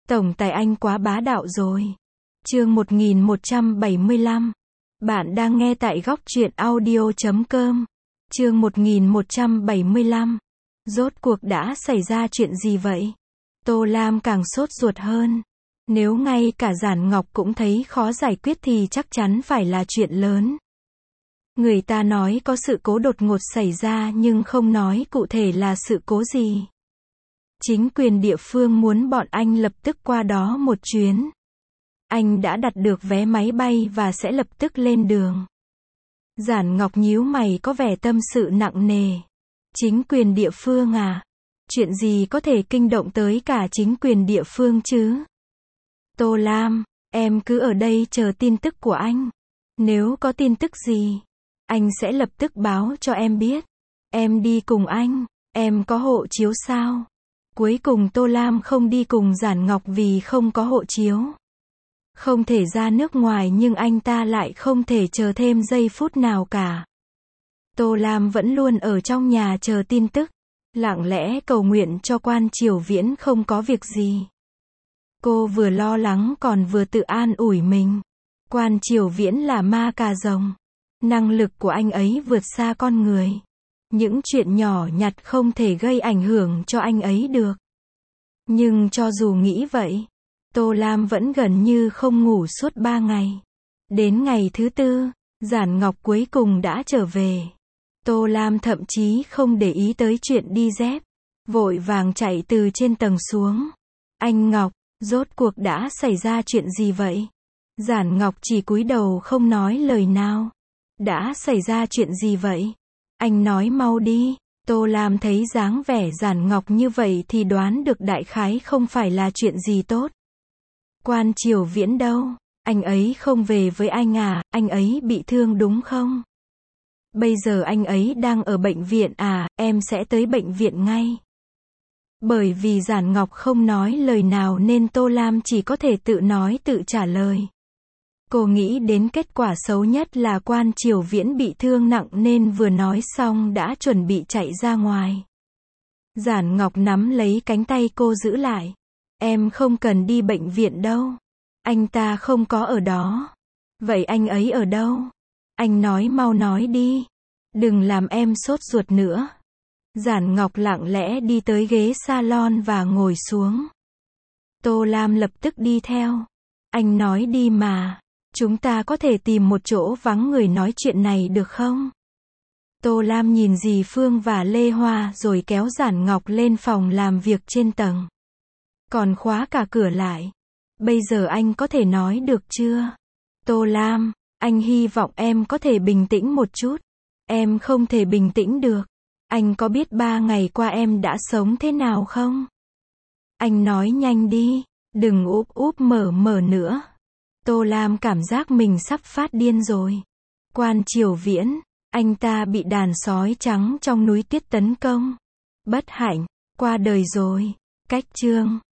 Tổng tài anh quá bá đạo rồi. Chương 1175. Bạn đang nghe tại góc truyện audio.com. Chương 1175. Rốt cuộc đã xảy ra chuyện gì vậy? Tô Lam càng sốt ruột hơn. Nếu ngay cả Giản Ngọc cũng thấy khó giải quyết thì chắc chắn phải là chuyện lớn. Người ta nói có sự cố đột ngột xảy ra nhưng không nói cụ thể là sự cố gì. Chính quyền địa phương muốn bọn anh lập tức qua đó một chuyến. Anh đã đặt được vé máy bay và sẽ lập tức lên đường. Giản Ngọc nhíu mày có vẻ tâm sự nặng nề. Chính quyền địa phương à? Chuyện gì có thể kinh động tới cả chính quyền địa phương chứ? Tô Lam, em cứ ở đây chờ tin tức của anh. Nếu có tin tức gì, anh sẽ lập tức báo cho em biết. Em đi cùng anh, em có hộ chiếu sao? Cuối cùng Tô Lam không đi cùng Giản Ngọc vì không có hộ chiếu. Không thể ra nước ngoài nhưng anh ta lại không thể chờ thêm giây phút nào cả. Tô Lam vẫn luôn ở trong nhà chờ tin tức, lặng lẽ cầu nguyện cho Quan Triều Viễn không có việc gì. Cô vừa lo lắng còn vừa tự an ủi mình. Quan Triều Viễn là ma cà rồng. Năng lực của anh ấy vượt xa con người. Những chuyện nhỏ nhặt không thể gây ảnh hưởng cho anh ấy được. Nhưng cho dù nghĩ vậy, Tô Lam vẫn gần như không ngủ suốt 3 ngày. Đến ngày thứ 4, Giản Ngọc cuối cùng đã trở về. Tô Lam thậm chí không để ý tới chuyện đi dép, vội vàng chạy từ trên tầng xuống. Anh Ngọc, rốt cuộc đã xảy ra chuyện gì vậy? Giản Ngọc chỉ cúi đầu không nói lời nào. Đã xảy ra chuyện gì vậy? Anh nói mau đi. Tô Lam thấy dáng vẻ Giản Ngọc như vậy thì đoán được đại khái không phải là chuyện gì tốt. Quan Triều Viễn đâu? Anh ấy không về với anh à? Anh ấy bị thương đúng không? Bây giờ anh ấy đang ở bệnh viện à? Em sẽ tới bệnh viện ngay. Bởi vì Giản Ngọc không nói lời nào nên Tô Lam chỉ có thể tự nói tự trả lời. Cô nghĩ đến kết quả xấu nhất là Quan Triều Viễn bị thương nặng nên vừa nói xong đã chuẩn bị chạy ra ngoài. Giản Ngọc nắm lấy cánh tay cô giữ lại. Em không cần đi bệnh viện đâu. Anh ta không có ở đó. Vậy anh ấy ở đâu? Anh nói mau nói đi. Đừng làm em sốt ruột nữa. Giản Ngọc lặng lẽ đi tới ghế salon và ngồi xuống. Tô Lam lập tức đi theo. Anh nói đi mà. Chúng ta có thể tìm một chỗ vắng người nói chuyện này được không? Tô Lam nhìn dì Phương và Lê Hoa rồi kéo Giản Ngọc lên phòng làm việc trên tầng. Còn khóa cả cửa lại. Bây giờ anh có thể nói được chưa? Tô Lam, anh hy vọng em có thể bình tĩnh một chút. Em không thể bình tĩnh được. Anh có biết 3 ngày qua em đã sống thế nào không? Anh nói nhanh đi, đừng úp úp mở nữa. Tô Lam cảm giác mình sắp phát điên rồi. Quan Triều Viễn, anh ta bị đàn sói trắng trong núi tuyết tấn công. Bất hạnh, qua đời rồi. Cách chương